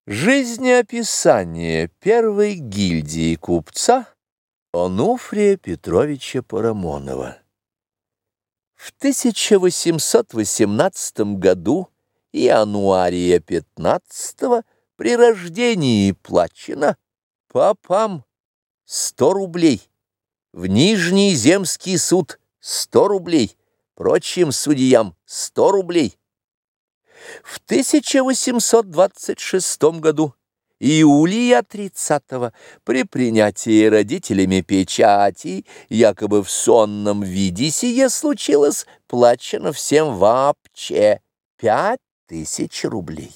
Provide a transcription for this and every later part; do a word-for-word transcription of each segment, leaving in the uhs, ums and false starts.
Жизнеописание первой гильдии купца Онуфрия Петровича Парамонова. В тысяча восемьсот восемнадцатом году января пятнадцатого при рождении плачено попам сто рублей, в Нижний земский суд сто рублей, прочим судьям сто рублей. В тысяча восемьсот двадцать шестом году июля тридцатого при принятии родителями печати, якобы в сонном виде сие случилось, плачено всем вообще пять тысяч рублей.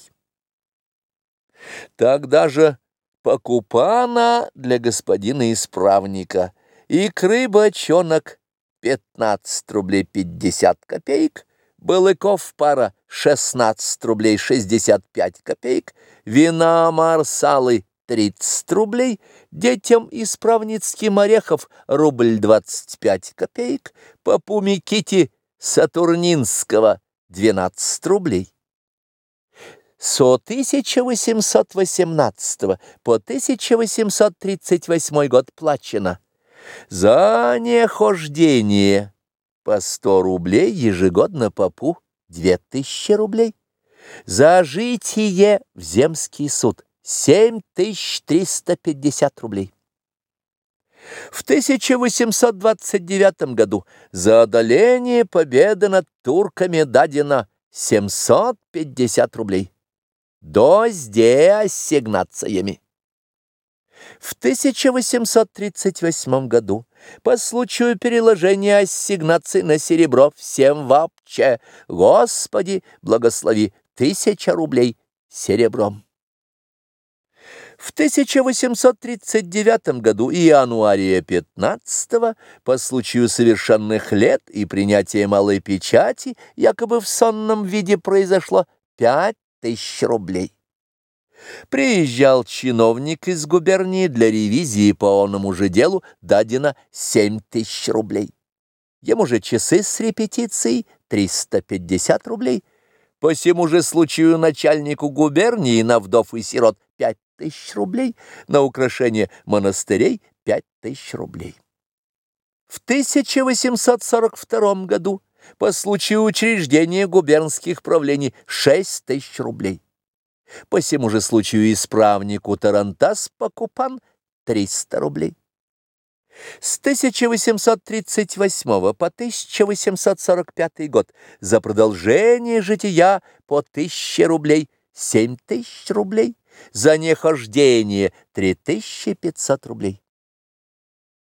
Тогда же покупана для господина исправника икры бочонок пятнадцать рублей пятьдесят копеек, балыков пара шестнадцать рублей шестьдесят пять копеек, вина марсалы тридцать рублей, детям исправницким орехов рубль двадцать пять копеек, попу Миките Сатурнинского двенадцать рублей. Со тысяча восемьсот восемнадцатого по тысяча восемьсот тридцать восьмой год плачено за нехождение по сто рублей ежегодно попу две тысячи рублей, за житие в земский суд семь тысяч триста пятьдесят рублей. В тысяча восемьсот двадцать девятом году за одоление победы над турками дадено семьсот пятьдесят рублей, до сде ассигнациями. В тысяча восемьсот тридцать восьмом году по случаю переложения ассигнаций на серебро всем вообще, Господи, благослови, тысяча рублей серебром. В тысяча восемьсот тридцать девятом году января пятнадцатого по случаю совершенных лет и принятия малой печати, якобы в сонном виде произошло пять тысяч рублей. Приезжал чиновник из губернии для ревизии по оному же делу, дадено семь тысяч рублей. Ему же часы с репетицией триста пятьдесят рублей. По сему же случаю начальнику губернии на вдов и сирот пять тысяч рублей, на украшение монастырей пять тысяч рублей. В тысяча восемьсот сорок втором году по случаю учреждения губернских правлений шесть тысяч рублей. По сему же случаю исправнику Тарантас покупан триста рублей. С тысяча восемьсот тридцать восьмого по тысяча восемьсот сорок пятый год за продолжение жития по тысяче рублей семь тысяч рублей, за нехождение три тысячи пятьсот рублей.